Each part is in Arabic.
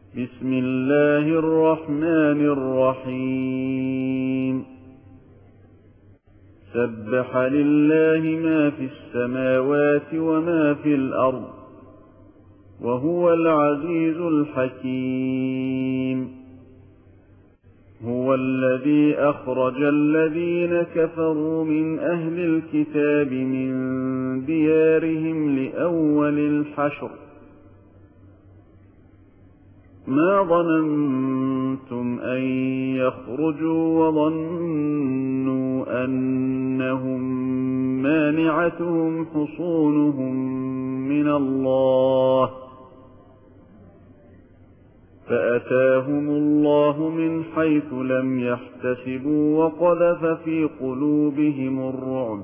بسم الله الرحمن الرحيم سبح لله ما في السماوات وما في الأرض وهو العزيز الحكيم هو الذي أخرج الذين كفروا من أهل الكتاب من ديارهم لأول الحشر ما ظننتم أن يخرجوا وظنوا أنهم مانعتهم حصونهم من الله فأتاهم الله من حيث لم يحتسبوا وقذف في قلوبهم الرعب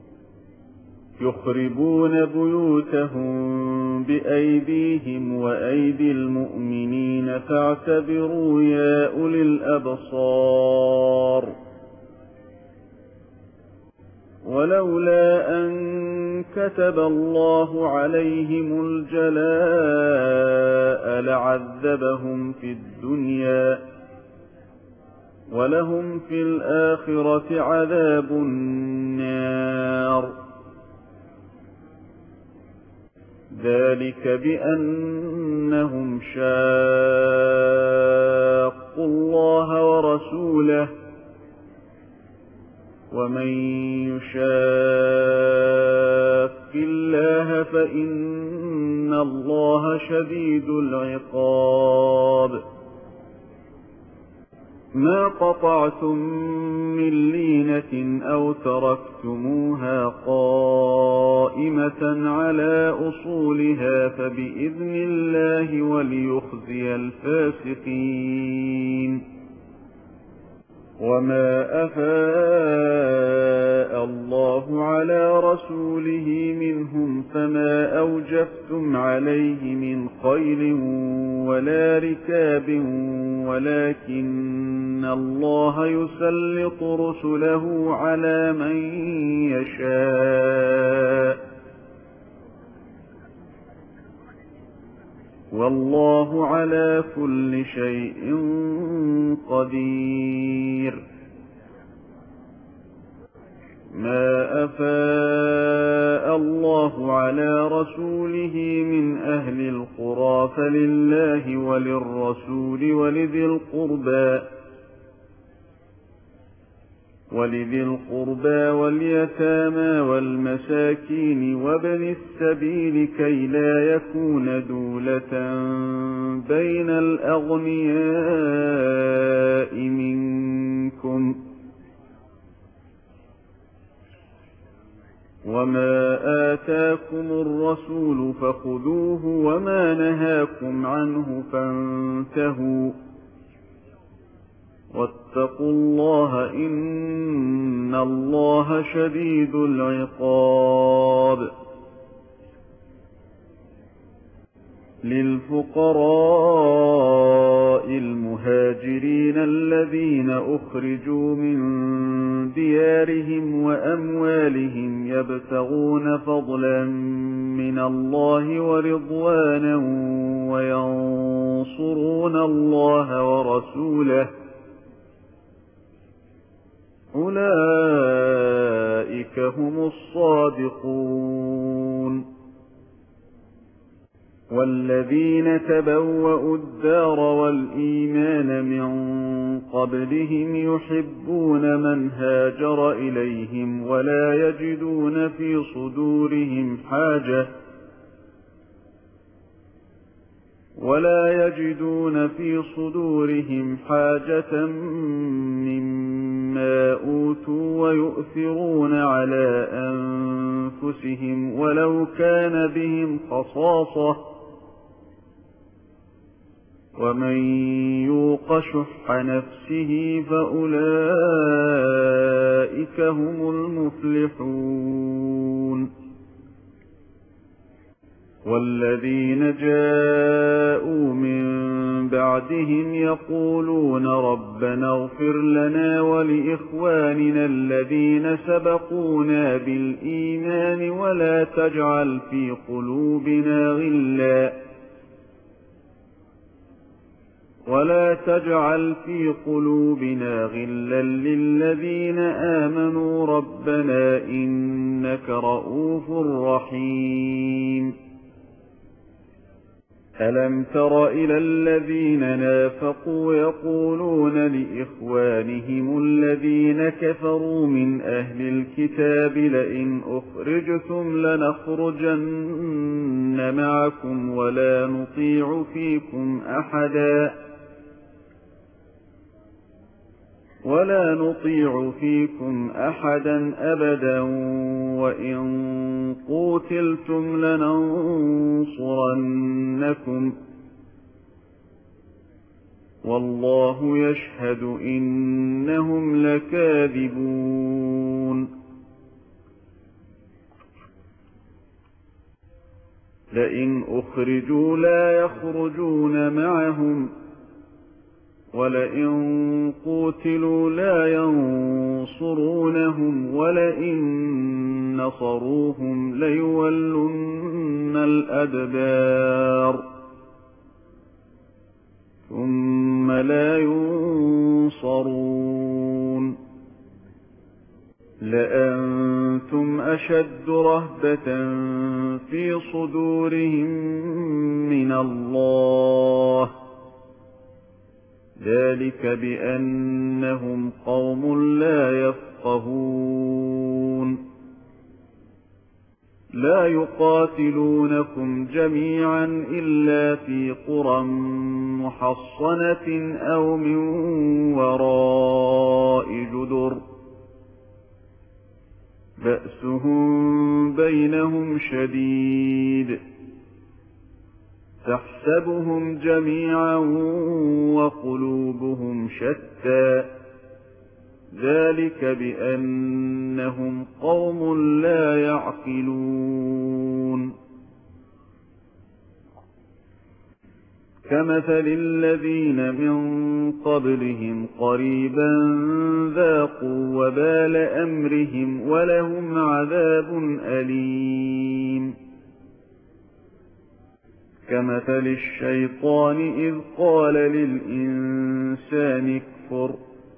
يخربون بيوتهم بأيديهم وأيدي المؤمنين فاعتبروا يا أولي الأبصار ولولا أن كتب الله عليهم الجلاء لعذبهم في الدنيا ولهم في الآخرة عذاب النار ذلك بأنهم شاقوا الله ورسوله ومن يشاق الله فإن الله شديد العقاب ما قطعتم من لينة أو تركتموها قائمة على أصولها فبإذن الله وليخزي الفاسقين وما أفاء الله على رسوله منهم فما أوجفتم عليه من خيل ولا ركاب ولكن الله يسلط رسله على من يشاء والله على كل شيء قدير ما أفاء الله على رسوله من أهل القرى فلله وللرسول ولذي القربى واليتامى والمساكين وابن السبيل كي لا يكون دولة بين الأغنياء منكم وما آتاكم الرسول فخذوه وما نهاكم عنه فانتهوا واتقوا الله إن الله شديد العقاب للفقراء المهاجرين الذين أخرجوا من ديارهم وأموالهم يبتغون فضلا من الله ورضوانا وينصرون الله ورسوله أولئك هم الصادقون والذين تبوأوا الدار والإيمان من قبلهم يحبون من هاجر إليهم ولا يجدون في صدورهم حاجة مما أوتوا ويؤثرون على أنفسهم ولو كان بهم خصاصة ومن يوق شح نفسه فأولئك هم المفلحون والذين جاءوا من بعدهم يقولون ربنا اغفر لنا ولإخواننا الذين سبقونا بالإيمان ولا تجعل في قلوبنا ولا تجعل في قلوبنا غلا للذين آمنوا ربنا إنك رؤوف رحيم ألم تر إلى الذين نافقوا يقولون لإخوانهم الذين كفروا من أهل الكتاب لئن أخرجتم لنخرجن معكم ولا نطيع فيكم أحدا أبدا وإن قوتلتم لننصرنكم والله يشهد إنهم لكاذبون لئن أخرجوا لا يخرجون معهم ولئن قوتلوا لا ينصرونهم ولئن نصروهم ليولن الأدبار ثم لا ينصرون لأنتم أشد رهبة في صدورهم من الله ذلك بأنهم قوم لا يفقهون لا يقاتلونكم جميعا إلا في قرى محصنة أو من وراء جدر بأسهم بينهم شديد تحسبهم جميعا وقلوبهم شتى ذلك بأنهم قوم لا يعقلون كمثل الذين من قبلهم قريبا ذاقوا وبال أمرهم ولهم عذاب أليم كمثل الشيطان إذ قال للإنسان اكفر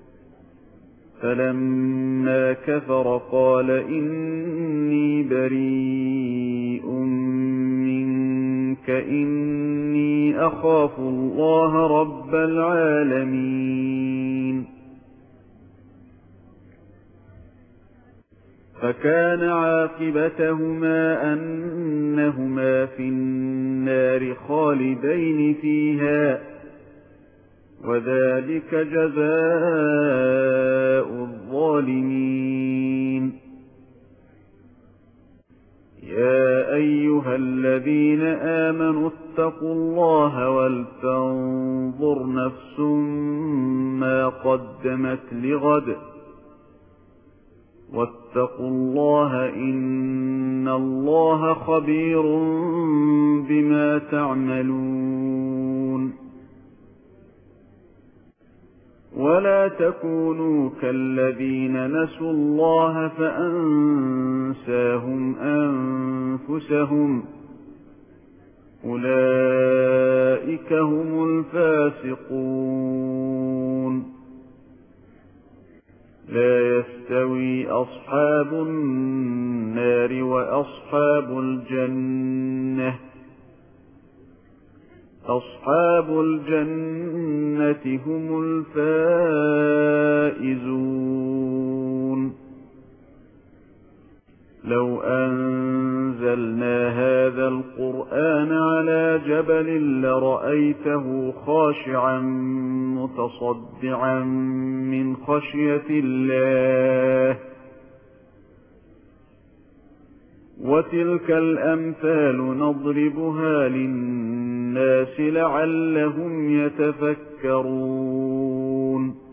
فلما كفر قال إني بريء منك إني أخاف الله رب العالمين فكان عاقبتهما أنهما في النار خالدين فيها وذلك جزاء الظالمين يا أيها الذين آمنوا اتقوا الله ولتنظر نفس ما قدمت لغد واتقوا الله إن الله خبير بما تعملون ولا تكونوا كالذين نسوا الله فأنساهم أنفسهم أولئك هم الفاسقون لا يستوي أصحاب النار وأصحاب الجنة أصحاب الجنة هم الفائزون لو أنزلنا هذا القرآن على جبل لرأيته خاشعا متصدعا من خشية الله وتلك الأمثال نضربها للناس لعلهم يتفكرون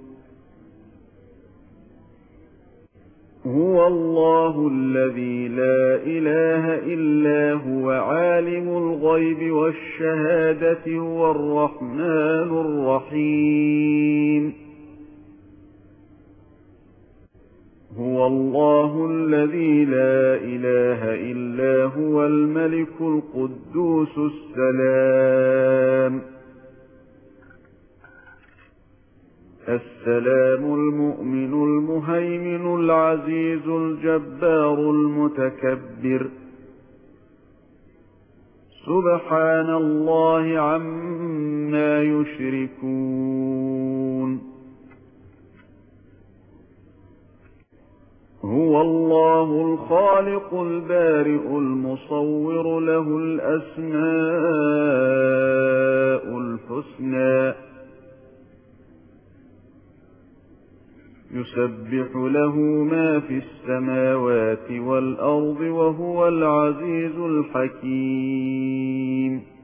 هو الله الذي لا إله إلا هو عالم الغيب والشهادة هو الرحمن الرحيم هو الله الذي لا إله إلا هو الملك القدوس السلام السلام المؤمن المهيمن العزيز الجبار المتكبر سبحان الله عما يشركون هو الله الخالق البارئ المصور له الأسماء الحسنى يسبح له ما في السماوات والأرض وهو العزيز الحكيم